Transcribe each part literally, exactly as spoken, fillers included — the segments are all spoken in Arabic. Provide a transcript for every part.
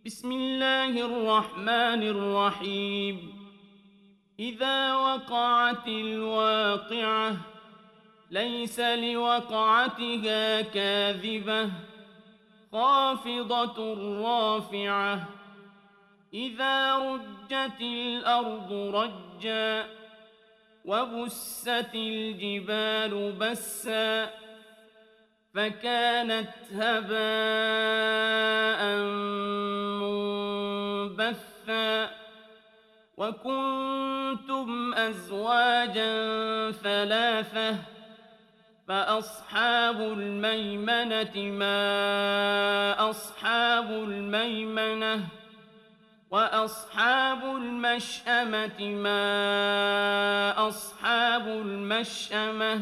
بسم الله الرحمن الرحيم. إذا وقعت الواقعة ليس لوقعتها كاذبة خافضة رافعة. إذا رجت الأرض رجا وبست الجبال بسا فكانت هباء منبثا وكنتم أزواجا ثلاثة فأصحاب الميمنة ما أصحاب الميمنة وأصحاب المشأمة ما أصحاب المشأمة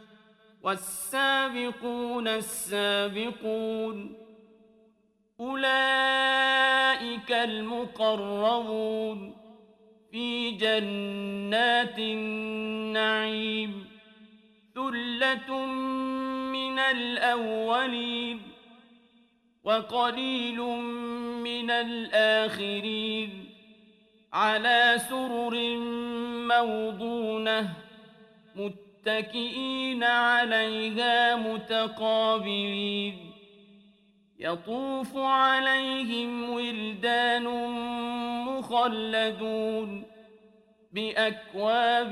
والسابقون السابقون أولئك المقربون في جنات النعيم ثلة من الأولين وقليل من الآخرين على سرر موضونة متكئين عليها متقابلين يطوف عليهم ولدان مخلدون بأكواب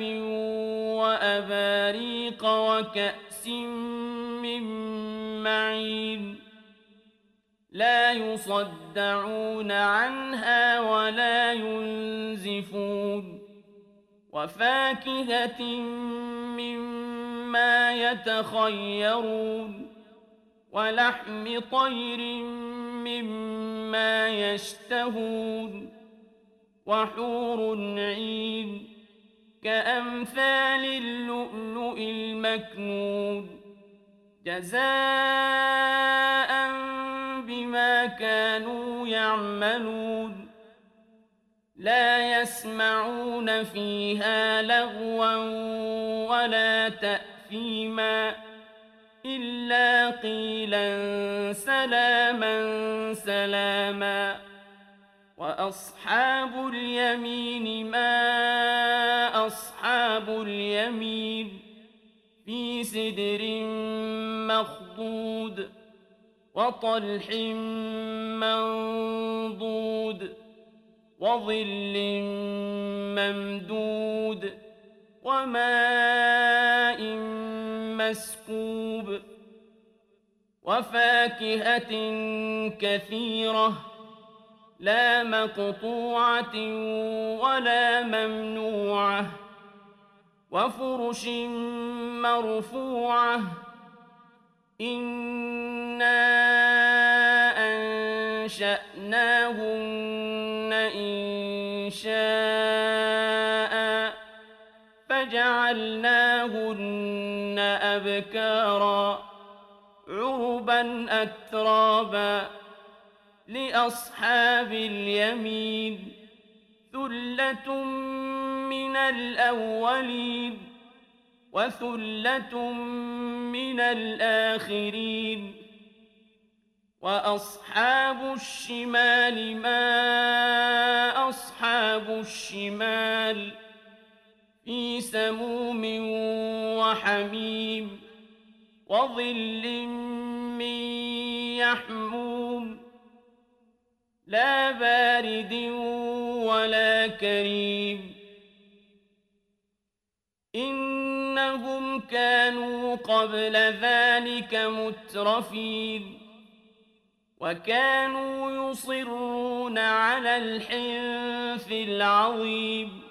وأباريق وكأس من معين لا يصدعون عنها ولا ينزفون وفاكهة مما يتخيرون ولحم طير مما يشتهون وحور عين كأمثال اللؤلؤ المكنون جزاء بما كانوا يعملون لا يسمعون فيها لغوا ولا تأثيما إلا قيلا سلاما سلاما وأصحاب اليمين ما أصحاب اليمين في سدر مخضود وطلح منضود وظل ممدود وماء مسكوب وفاكهة كثيرة لا مقطوعة ولا ممنوعة وفرش مرفوعة إنا أنشأناهن إنشاء فجعلناهن أبكارا عربا أترابا لأصحاب اليمين ثلة من الأولين وثلة من الآخرين وأصحاب الشمال ما أصحاب الشمال في سموم وحميم وظل من يحموم لا بارد ولا كريم إنهم كانوا قبل ذلك مترفين وكانوا يصرون على الحنث العظيم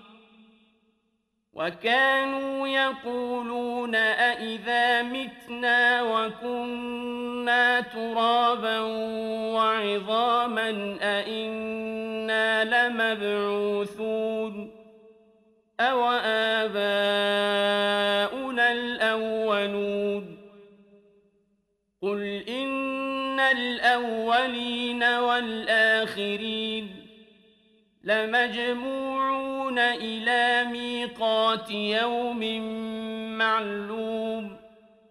وكانوا يقولون أإذا متنا وكنا ترابا وعظاما أإنا لمبعوثون أو آباؤنا الأولون قل إن الأولين والآخرين لمجموعون إلى ميقات يوم معلوم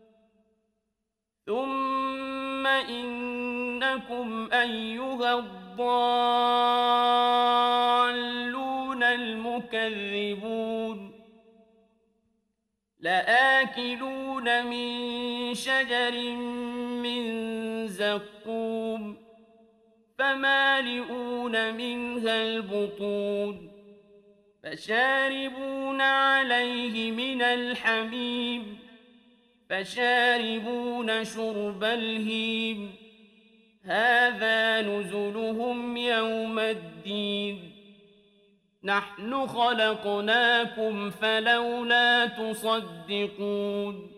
ثم إنكم أيها الضالون المكذبون لآكلون من شجر من زقوم فمالئون منها البطون فشاربون عليه من الحميم فشاربون شرب الهيم هذا نزلهم يوم الدين نحن خلقناكم فلولا تصدقون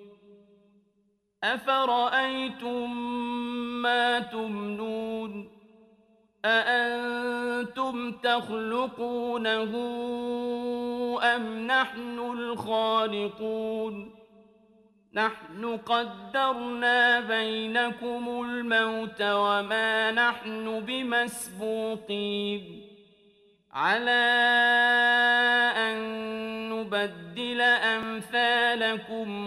أفرأيتم ما تمنون أأنتم تخلقونه أم نحن الخالقون نحن قدرنا بينكم الموت وما نحن بمسبوقين على أن نبدل أمثالكم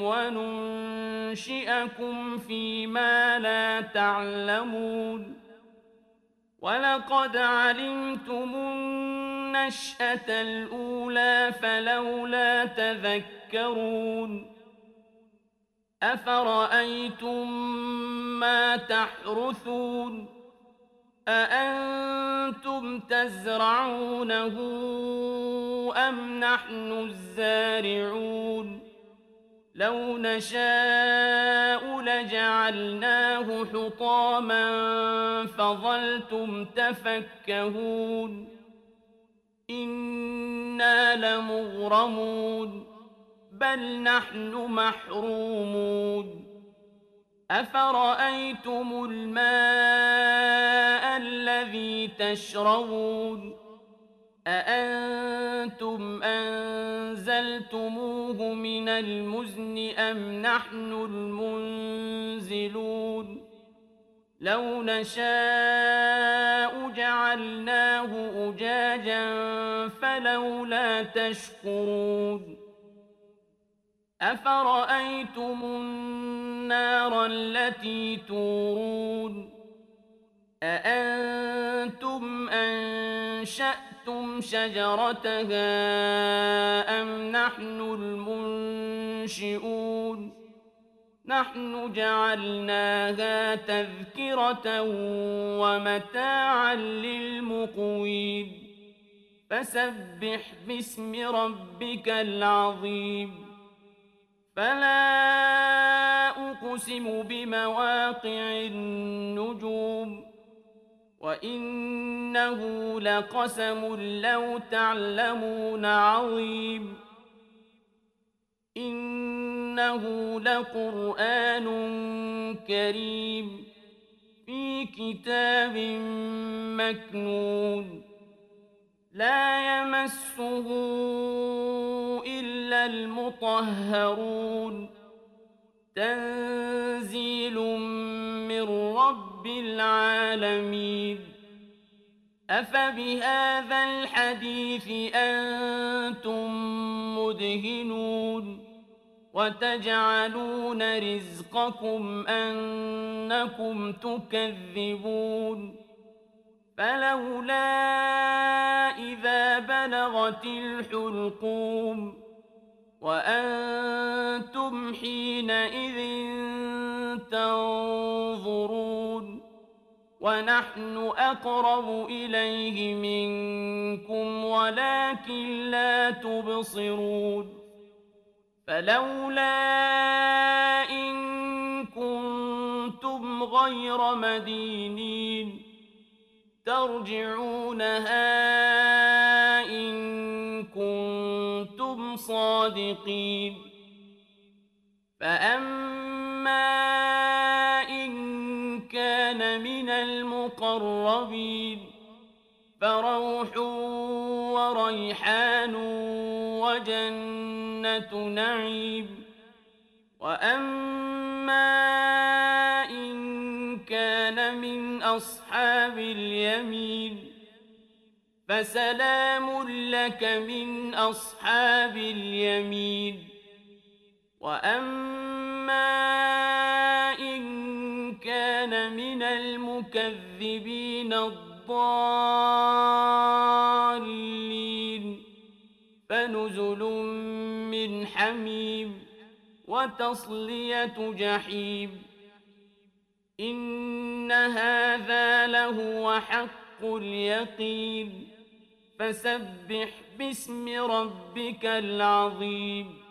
وننشئكم فيما لا تعلمون ولقد علمتم النشأة الأولى فلولا تذكرون أفرأيتم ما تحرثون أأنتم تزرعونه أم نحن الزارعون لو نشاء لجعلناه حطاما فظلتم تفكهون إنا لمغرمون بل نحن محرومون أفرأيتم الماء الذي تشربون أأنتم أنزلتموه من المزن أم نحن المنزلون لو نشاء جعلناه أجاجا فلولا تشكرون أفرأيتم النار التي تورون أأنتم أنشأتم شجرتها أم نحن المنشئون نحن جعلناها تذكرة ومتاعا للمقوين فسبح باسم ربك العظيم فلا أقسم بمواقع النجوم وإنه لقسم لو تعلمون عظيم إنه لقرآن كريم في كتاب مكنون لا يمسه إلا المطهرون تنزيل من رب العالمين أفبهذا الحديث أنتم مدهنون وتجعلون رزقكم أنكم تكذبون فلولا إذا بلغت الحلقوم وأنتم حينئذ تنظرون ونحن أقرب إليه منكم ولكن لا تبصرون فلولا إن كنتم غير مدينين ترجعونها إن كنتم صادقين فأما إن كان من المقربين فروح وريحان وجنة نعيم وأما إن كان من أصحاب اليمين فسلام لك من أصحاب اليمين وأما إن كان من المكذبين الضالين الضالين فنزل من حميم وتصلية جحيم إن هذا لهو حق اليقين فسبح باسم ربك العظيم